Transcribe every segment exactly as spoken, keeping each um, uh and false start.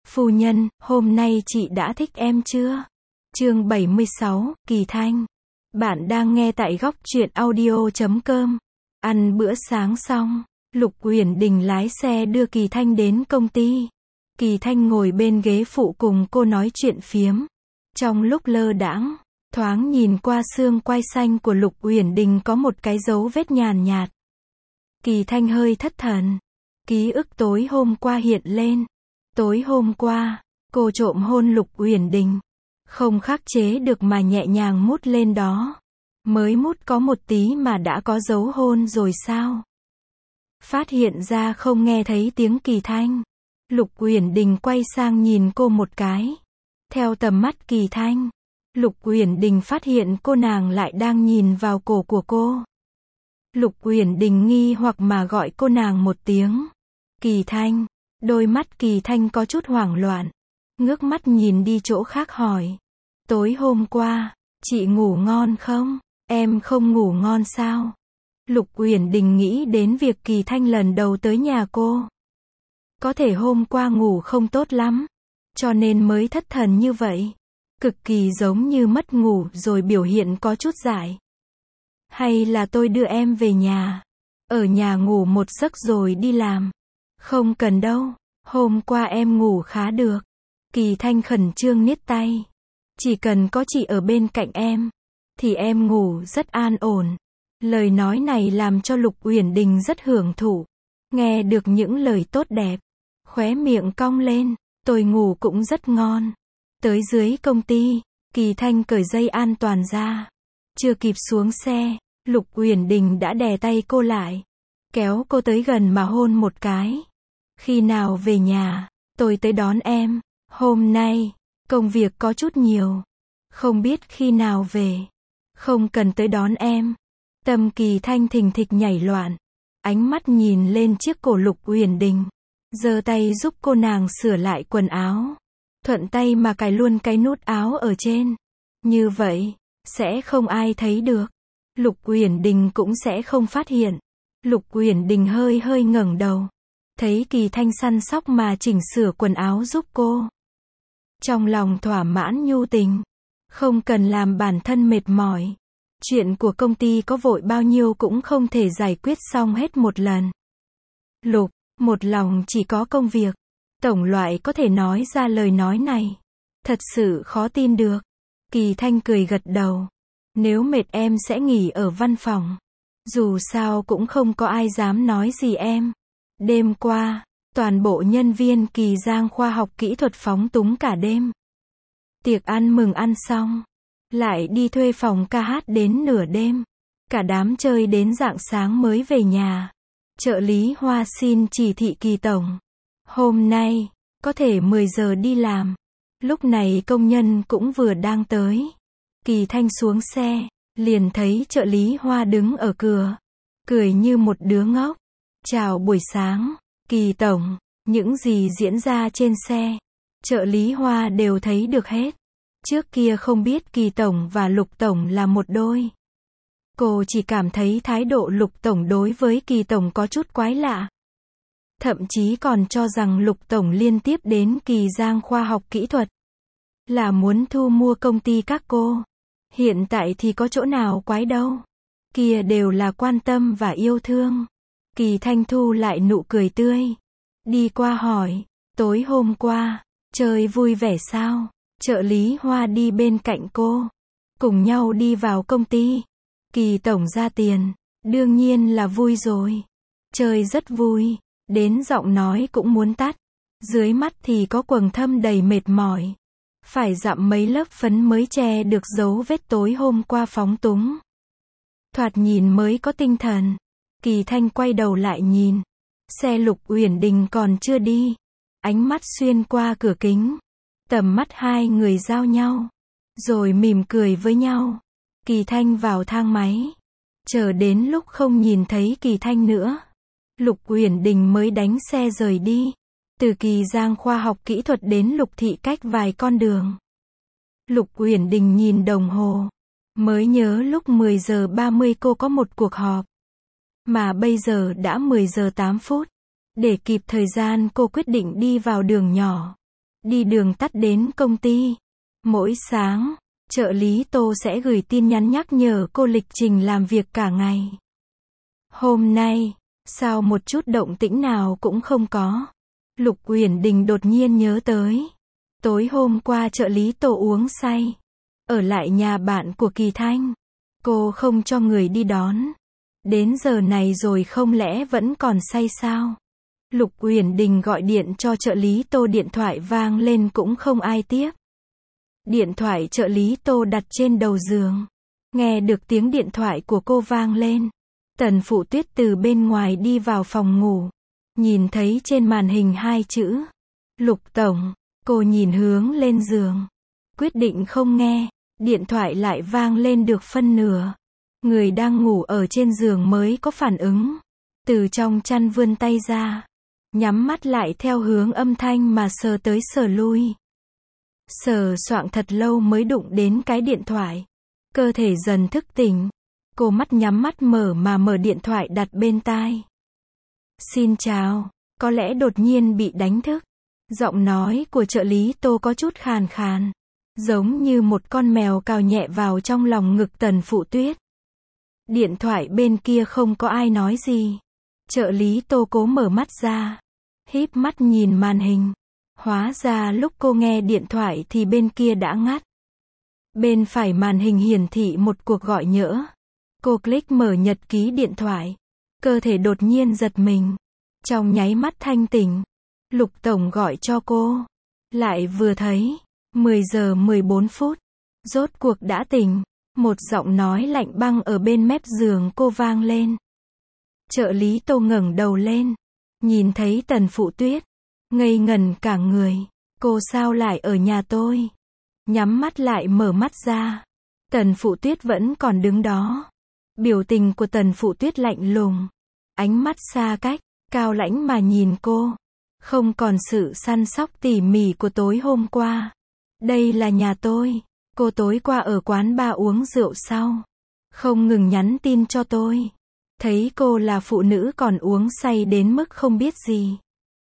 Phu nhân, hôm nay chị đã thích em chưa? Chương bảy mươi sáu, Kỳ Thanh. Bạn đang nghe tại góc truyện audio chấm com. Ăn bữa sáng xong, Lục Uyển Đình lái xe đưa Kỳ Thanh đến công ty. Kỳ Thanh ngồi bên ghế phụ cùng cô nói chuyện phiếm. Trong lúc lơ đãng, thoáng nhìn qua xương quai xanh của Lục Uyển Đình có một cái dấu vết nhàn nhạt. Kỳ Thanh hơi thất thần. Ký ức tối hôm qua hiện lên. Tối hôm qua, cô trộm hôn Lục Uyển Đình. Không khắc chế được mà nhẹ nhàng mút lên đó. Mới mút có một tí mà đã có dấu hôn rồi sao? Phát hiện ra không nghe thấy tiếng Kỳ Thanh. Lục Uyển Đình quay sang nhìn cô một cái. Theo tầm mắt Kỳ Thanh, Lục Uyển Đình phát hiện cô nàng lại đang nhìn vào cổ của cô. Lục Uyển Đình nghi hoặc mà gọi cô nàng một tiếng. Kỳ Thanh. Đôi mắt Kỳ Thanh có chút hoảng loạn. Ngước mắt nhìn đi chỗ khác hỏi. Tối hôm qua, chị ngủ ngon không? Em không ngủ ngon sao? Lục Uyển Đình nghĩ đến việc Kỳ Thanh lần đầu tới nhà cô. Có thể hôm qua ngủ không tốt lắm, cho nên mới thất thần như vậy. Cực kỳ giống như mất ngủ rồi biểu hiện có chút dại. Hay là tôi đưa em về nhà? Ở nhà ngủ một giấc rồi đi làm. Không cần đâu, hôm qua em ngủ khá được. Kỳ Thanh khẩn trương niết tay. Chỉ cần có chị ở bên cạnh em, thì em ngủ rất an ổn. Lời nói này làm cho Lục Uyển Đình rất hưởng thụ. Nghe được những lời tốt đẹp, khóe miệng cong lên, tôi ngủ cũng rất ngon. Tới dưới công ty, Kỳ Thanh cởi dây an toàn ra. Chưa kịp xuống xe, Lục Uyển Đình đã đè tay cô lại, kéo cô tới gần mà hôn một cái. Khi nào về nhà, tôi tới đón em. Hôm nay, công việc có chút nhiều. Không biết khi nào về. Không cần tới đón em. Tâm Kỳ Thanh thình thịch nhảy loạn. Ánh mắt nhìn lên chiếc cổ Lục Uyển Đình. Giơ tay giúp cô nàng sửa lại quần áo. Thuận tay mà cài luôn cái nút áo ở trên. Như vậy, sẽ không ai thấy được. Lục Uyển Đình cũng sẽ không phát hiện. Lục Uyển Đình hơi hơi ngẩng đầu. Thấy Kỳ Thanh săn sóc mà chỉnh sửa quần áo giúp cô. Trong lòng thỏa mãn nhu tình. Không cần làm bản thân mệt mỏi. Chuyện của công ty có vội bao nhiêu cũng không thể giải quyết xong hết một lần. Lục, một lòng chỉ có công việc. Tổng loại có thể nói ra lời nói này. Thật sự khó tin được. Kỳ Thanh cười gật đầu. Nếu mệt em sẽ nghỉ ở văn phòng. Dù sao cũng không có ai dám nói gì em. Đêm qua, toàn bộ nhân viên Kỳ Giang khoa học kỹ thuật phóng túng cả đêm. Tiệc ăn mừng ăn xong, lại đi thuê phòng ca hát đến nửa đêm. Cả đám chơi đến rạng sáng mới về nhà. Trợ lý Hoa xin chỉ thị Kỳ tổng. Hôm nay, có thể mười giờ đi làm. Lúc này công nhân cũng vừa đang tới. Kỳ Thanh xuống xe, liền thấy trợ lý Hoa đứng ở cửa. Cười như một đứa ngốc. Chào buổi sáng, Kỳ tổng. Những gì diễn ra trên xe, trợ lý Hoa đều thấy được hết. Trước kia không biết Kỳ tổng và Lục tổng là một đôi. Cô chỉ cảm thấy thái độ Lục tổng đối với Kỳ tổng có chút quái lạ. Thậm chí còn cho rằng Lục tổng liên tiếp đến Kỳ Giang khoa học kỹ thuật là muốn thu mua công ty các cô. Hiện tại thì có chỗ nào quái đâu. Kia đều là quan tâm và yêu thương. Kỳ Thanh thu lại nụ cười tươi. Đi qua hỏi, tối hôm qua, chơi vui vẻ sao? Trợ lý Hoa đi bên cạnh cô. Cùng nhau đi vào công ty. Kỳ tổng ra tiền. Đương nhiên là vui rồi. Chơi rất vui. Đến giọng nói cũng muốn tắt. Dưới mắt thì có quầng thâm đầy mệt mỏi. Phải dặm mấy lớp phấn mới che được dấu vết tối hôm qua phóng túng. Thoạt nhìn mới có tinh thần. Kỳ Thanh quay đầu lại nhìn. Xe Lục Uyển Đình còn chưa đi. Ánh mắt xuyên qua cửa kính. Tầm mắt hai người giao nhau. Rồi mỉm cười với nhau. Kỳ Thanh vào thang máy. Chờ đến lúc không nhìn thấy Kỳ Thanh nữa. Lục Uyển Đình mới đánh xe rời đi. Từ Kỳ Giang khoa học kỹ thuật đến Lục thị cách vài con đường. Lục Uyển Đình nhìn đồng hồ. Mới nhớ lúc mười giờ ba mươi cô có một cuộc họp. Mà bây giờ đã mười giờ tám phút. Để kịp thời gian cô quyết định đi vào đường nhỏ. đi đường tắt đến công ty. Mỗi sáng, trợ lý Tô sẽ gửi tin nhắn nhắc nhở cô lịch trình làm việc cả ngày. Hôm nay, sao một chút động tĩnh nào cũng không có. Lục Uyển Đình đột nhiên nhớ tới. Tối hôm qua trợ lý Tô uống say. Ở lại nhà bạn của Kỳ Thanh. Cô không cho người đi đón. Đến giờ này rồi không lẽ vẫn còn say sao? Lục Uyển Đình gọi điện cho trợ lý Tô, điện thoại vang lên cũng không ai tiếp. Điện thoại trợ lý Tô đặt trên đầu giường. Nghe được tiếng điện thoại của cô vang lên. Tần Phụ Tuyết từ bên ngoài đi vào phòng ngủ. Nhìn thấy trên màn hình hai chữ. Lục Tổng. Cô nhìn hướng lên giường. Quyết định không nghe. Điện thoại lại vang lên được phân nửa. Người đang ngủ ở trên giường mới có phản ứng. Từ trong chăn vươn tay ra. Nhắm mắt lại theo hướng âm thanh mà sờ tới sờ lui. Sờ soạng thật lâu mới đụng đến cái điện thoại. Cơ thể dần thức tỉnh. Cô mắt nhắm mắt mở mà mở điện thoại đặt bên tai. Xin chào. Có lẽ đột nhiên bị đánh thức. Giọng nói của trợ lý Tô có chút khàn khàn. Giống như một con mèo cào nhẹ vào trong lòng ngực Tần Phụ Tuyết. Điện thoại bên kia không có ai nói gì. Trợ lý Tô cố mở mắt ra. Híp mắt nhìn màn hình. Hóa ra lúc cô nghe điện thoại thì bên kia đã ngắt. Bên phải màn hình hiển thị một cuộc gọi nhỡ. Cô click mở nhật ký điện thoại. Cơ thể đột nhiên giật mình. Trong nháy mắt thanh tỉnh. Lục Tổng gọi cho cô. Lại vừa thấy. mười giờ mười bốn phút. Rốt cuộc đã tỉnh. Một giọng nói lạnh băng ở bên mép giường cô vang lên. Trợ lý Tô ngẩng đầu lên. Nhìn thấy Tần Phụ Tuyết. Ngây ngần cả người. Cô sao lại ở nhà tôi? Nhắm mắt lại mở mắt ra. Tần Phụ Tuyết vẫn còn đứng đó. Biểu tình của Tần Phụ Tuyết lạnh lùng. Ánh mắt xa cách, cao lãnh mà nhìn cô. Không còn sự săn sóc tỉ mỉ của tối hôm qua. Đây là nhà tôi. Cô tối qua ở quán bar uống rượu sau. Không ngừng nhắn tin cho tôi. Thấy cô là phụ nữ còn uống say đến mức không biết gì.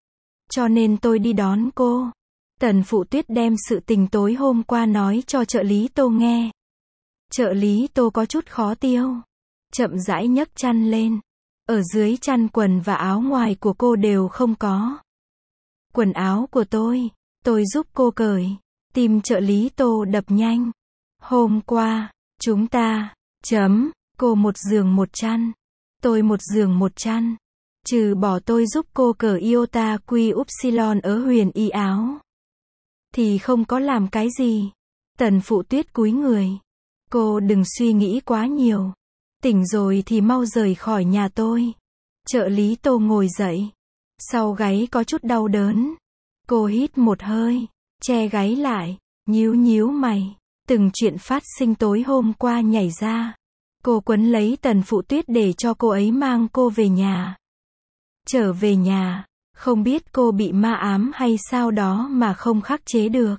Cho nên tôi đi đón cô. Tần Phụ Tuyết đem sự tình tối hôm qua nói cho trợ lý Tô nghe. Trợ lý Tô có chút khó tiêu. Chậm rãi nhấc chăn lên. Ở dưới chăn quần và áo ngoài của cô đều không có. Quần áo của tôi, tôi giúp cô cởi. Tim trợ lý Tô đập nhanh. Hôm qua, chúng ta, chấm, cô một giường một chăn. Tôi một giường một chăn. Trừ bỏ tôi giúp cô cởi iota quy upsilon ở huyền y áo. Thì không có làm cái gì. Tần Phụ Tuyết cúi người. Cô đừng suy nghĩ quá nhiều. Tỉnh rồi thì mau rời khỏi nhà tôi. Trợ lý Tô ngồi dậy. Sau gáy có chút đau đớn. Cô hít một hơi. Che gáy lại. Nhíu nhíu mày. Từng chuyện phát sinh tối hôm qua nhảy ra. Cô quấn lấy Tần Phụ Tuyết để cho cô ấy mang cô về nhà. Trở về nhà. Không biết cô bị ma ám hay sao đó mà không khắc chế được.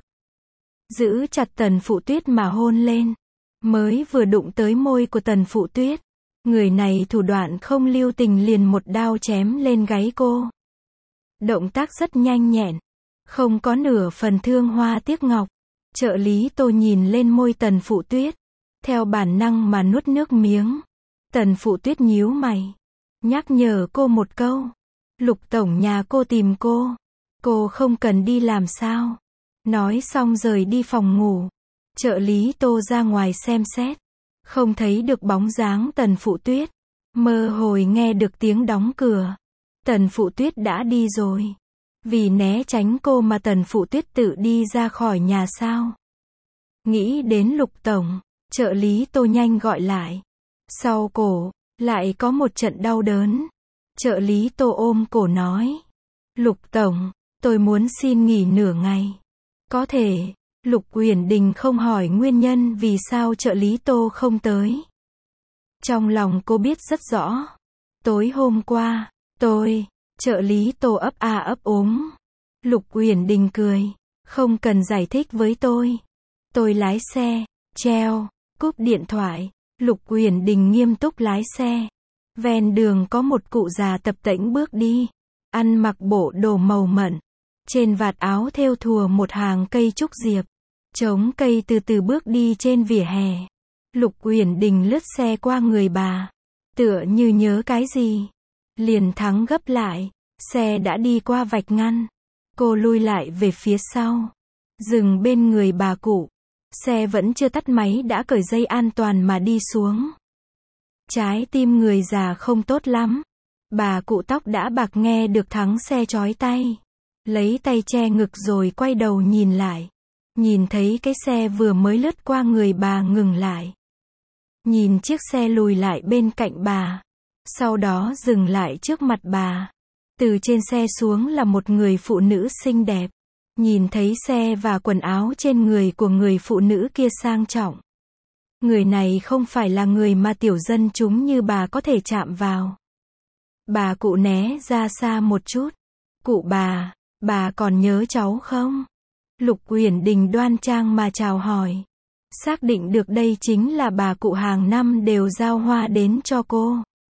Giữ chặt Tần Phụ Tuyết mà hôn lên. Mới vừa đụng tới môi của Tần Phụ Tuyết. Người này thủ đoạn không lưu tình liền một đao chém lên gáy cô. Động tác rất nhanh nhẹn. Không có nửa phần thương hoa tiếc ngọc. Trợ lý Tô nhìn lên môi Tần Phụ Tuyết. Theo bản năng mà nuốt nước miếng. Tần Phụ Tuyết nhíu mày. Nhắc nhở cô một câu. Lục Tổng nhà cô tìm cô. Cô không cần đi làm sao. Nói xong rời đi phòng ngủ. Trợ lý Tô ra ngoài xem xét. Không thấy được bóng dáng Tần Phụ Tuyết. Mơ hồi nghe được tiếng đóng cửa. Tần Phụ Tuyết đã đi rồi. Vì né tránh cô mà Tần Phụ Tuyết tự đi ra khỏi nhà sao? Nghĩ đến Lục Tổng. Trợ lý Tô nhanh gọi lại. Sau cổ, lại có một trận đau đớn. Trợ lý Tô ôm cổ nói. Lục Tổng, tôi muốn xin nghỉ nửa ngày. Có thể. Lục Uyển Đình không hỏi nguyên nhân vì sao trợ lý Tô không tới. Trong lòng cô biết rất rõ. Tối hôm qua, tôi, trợ lý Tô ấp a ấp úng. Lục Uyển Đình cười. Không cần giải thích với tôi. Tôi lái xe, treo, cúp điện thoại. Lục Uyển Đình nghiêm túc lái xe. Ven đường có một cụ già tập tễnh bước đi. Ăn mặc bộ đồ màu mận. Trên vạt áo thêu thùa một hàng cây trúc diệp. Trống cây từ từ bước đi trên vỉa hè. Lục Uyển Đình lướt xe qua người bà. Tựa như nhớ cái gì. Liền thắng gấp lại. Xe đã đi qua vạch ngăn. Cô lui lại về phía sau. Dừng bên người bà cụ. Xe vẫn chưa tắt máy đã cởi dây an toàn mà đi xuống. Trái tim người già không tốt lắm. Bà cụ tóc đã bạc nghe được thắng xe chói tay. Lấy tay che ngực rồi quay đầu nhìn lại. Nhìn thấy cái xe vừa mới lướt qua người bà ngừng lại. Nhìn chiếc xe lùi lại bên cạnh bà. Sau đó dừng lại trước mặt bà. Từ trên xe xuống là một người phụ nữ xinh đẹp. Nhìn thấy xe và quần áo trên người của người phụ nữ kia sang trọng. Người này không phải là người mà tiểu dân chúng như bà có thể chạm vào. Bà cụ né ra xa một chút. Cụ bà, bà còn nhớ cháu không? Lục Uyển Đình đoan trang mà chào hỏi. Xác định được đây chính là bà cụ hàng năm đều giao hoa đến cho cô.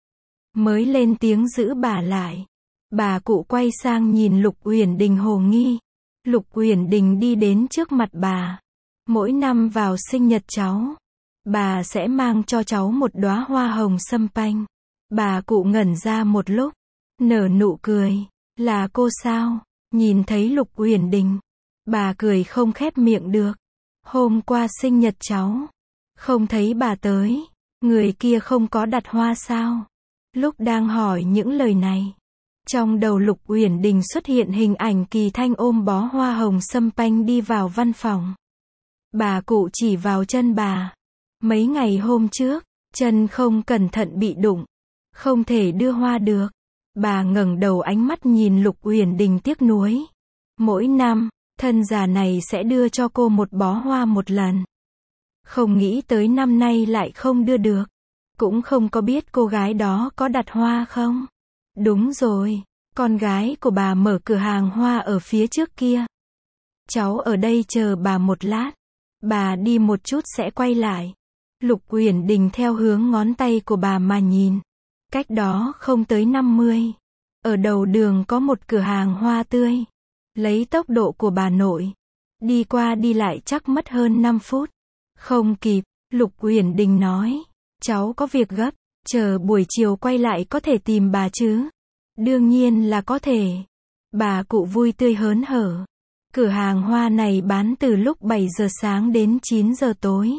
Mới lên tiếng giữ bà lại. Bà cụ quay sang nhìn Lục Uyển Đình hồ nghi. Lục Uyển Đình đi đến trước mặt bà. Mỗi năm vào sinh nhật cháu, bà sẽ mang cho cháu một đóa hoa hồng sâm panh. Bà cụ ngẩn ra một lúc, nở nụ cười. Là cô sao? Nhìn thấy Lục Uyển Đình, bà cười không khép miệng được. Hôm qua sinh nhật cháu, không thấy bà tới. Người kia không có đặt hoa sao? Lúc đang hỏi những lời này, trong đầu Lục Uyển Đình xuất hiện hình ảnh Kỳ Thanh ôm bó hoa hồng sâm panh đi vào văn phòng. Bà cụ chỉ vào chân bà. Mấy ngày hôm trước, chân không cẩn thận bị đụng, không thể đưa hoa được. Bà ngẩng đầu ánh mắt nhìn Lục Uyển Đình tiếc nuối. Mỗi năm, thân già này sẽ đưa cho cô một bó hoa một lần. Không nghĩ tới năm nay lại không đưa được. Cũng không có biết cô gái đó có đặt hoa không. Đúng rồi, con gái của bà mở cửa hàng hoa ở phía trước kia. Cháu ở đây chờ bà một lát. Bà đi một chút sẽ quay lại. Lục Uyển Đình theo hướng ngón tay của bà mà nhìn. Cách đó không tới năm mươi. Ở đầu đường có một cửa hàng hoa tươi. Lấy tốc độ của bà nội, đi qua đi lại chắc mất hơn năm phút. Không kịp, Lục Uyển Đình nói. Cháu có việc gấp, chờ buổi chiều quay lại có thể tìm bà chứ? Đương nhiên là có thể. Bà cụ vui tươi hớn hở. Cửa hàng hoa này bán từ lúc bảy giờ sáng đến chín giờ tối.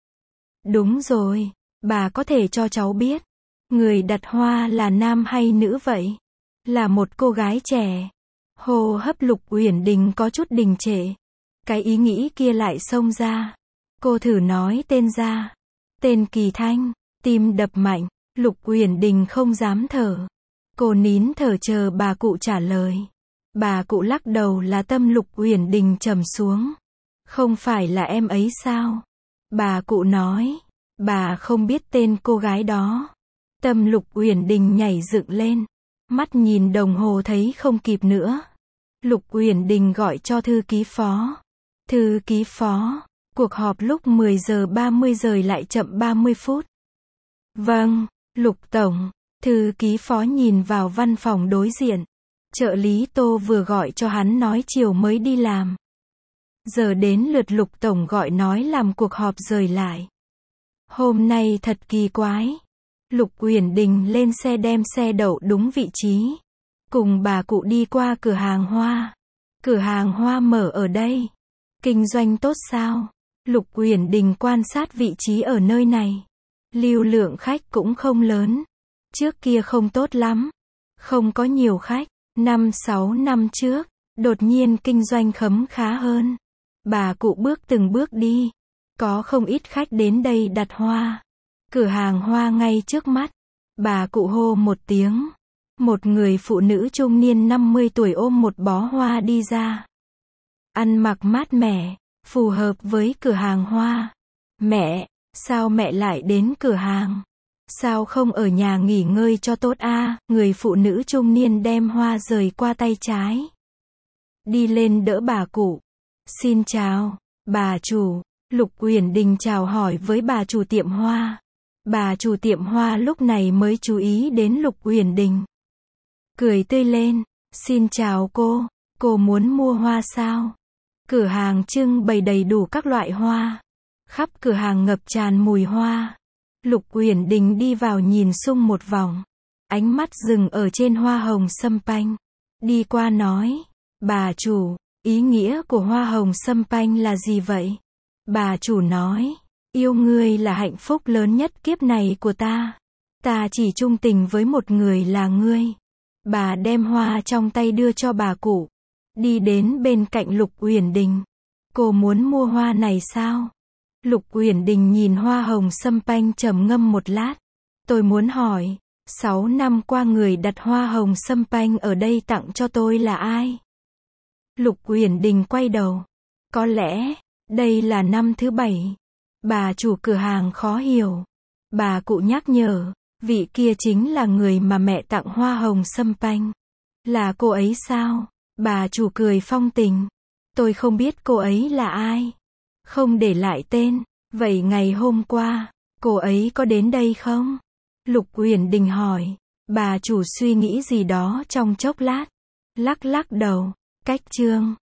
Đúng rồi, bà có thể cho cháu biết. Người đặt hoa là nam hay nữ vậy? Là một cô gái trẻ. Hô hấp Lục Uyển Đình có chút đình trệ. Cái ý nghĩ kia lại xông ra. Cô thử nói tên ra. Tên Kỳ Thanh. Tim đập mạnh. Lục Uyển Đình không dám thở. Cô nín thở chờ bà cụ trả lời. Bà cụ lắc đầu là tâm Lục Uyển Đình trầm xuống. Không phải là em ấy sao? Bà cụ nói. Bà không biết tên cô gái đó. Tâm Lục Uyển Đình nhảy dựng lên. Mắt nhìn đồng hồ thấy không kịp nữa. Lục Uyển Đình gọi cho thư ký phó. Thư ký phó, cuộc họp lúc mười giờ ba mươi rời lại chậm ba mươi phút. Vâng, Lục Tổng. Thư ký phó nhìn vào văn phòng đối diện. Trợ lý Tô vừa gọi cho hắn nói chiều mới đi làm. Giờ đến lượt Lục Tổng gọi nói làm cuộc họp rời lại. Hôm nay thật kỳ quái. Lục Uyển Đình lên xe đem xe đậu đúng vị trí. Cùng bà cụ đi qua cửa hàng hoa. Cửa hàng hoa mở ở đây. Kinh doanh tốt sao? Lục Uyển Đình quan sát vị trí ở nơi này. Lưu lượng khách cũng không lớn. Trước kia không tốt lắm. Không có nhiều khách. Năm sáu năm trước, đột nhiên kinh doanh khấm khá hơn. Bà cụ bước từng bước đi. Có không ít khách đến đây đặt hoa. Cửa hàng hoa ngay trước mắt. Bà cụ hô một tiếng. Một người phụ nữ trung niên năm mươi tuổi ôm một bó hoa đi ra. Ăn mặc mát mẻ, phù hợp với cửa hàng hoa. Mẹ, sao mẹ lại đến cửa hàng? Sao không ở nhà nghỉ ngơi cho tốt a? À? Người phụ nữ trung niên đem hoa rời qua tay trái. Đi lên đỡ bà cụ. Xin chào, bà chủ. Lục Uyển Đình chào hỏi với bà chủ tiệm hoa. Bà chủ tiệm hoa lúc này mới chú ý đến Lục Uyển Đình. Cười tươi lên. Xin chào cô. Cô muốn mua hoa sao? Cửa hàng trưng bày đầy đủ các loại hoa. Khắp cửa hàng ngập tràn mùi hoa. Lục Uyển Đình đi vào nhìn xung một vòng. Ánh mắt dừng ở trên hoa hồng sâm panh. Đi qua nói, bà chủ, ý nghĩa của hoa hồng sâm panh là gì vậy? Bà chủ nói, yêu ngươi là hạnh phúc lớn nhất kiếp này của ta. Ta chỉ trung tình với một người là ngươi. Bà đem hoa trong tay đưa cho bà cụ. Đi đến bên cạnh Lục Uyển Đình. Cô muốn mua hoa này sao? Lục Uyển Đình nhìn hoa hồng sâm panh trầm ngâm một lát. Tôi muốn hỏi, sáu năm qua người đặt hoa hồng sâm panh ở đây tặng cho tôi là ai? Lục Uyển Đình quay đầu. Có lẽ, đây là năm thứ bảy. Bà chủ cửa hàng khó hiểu. Bà cụ nhắc nhở, vị kia chính là người mà mẹ tặng hoa hồng sâm panh. Là cô ấy sao? Bà chủ cười phong tình. Tôi không biết cô ấy là ai. Không để lại tên. Vậy ngày hôm qua, cô ấy có đến đây không? Lục Uyển Đình hỏi. Bà chủ suy nghĩ gì đó trong chốc lát. Lắc lắc đầu. Cách chương.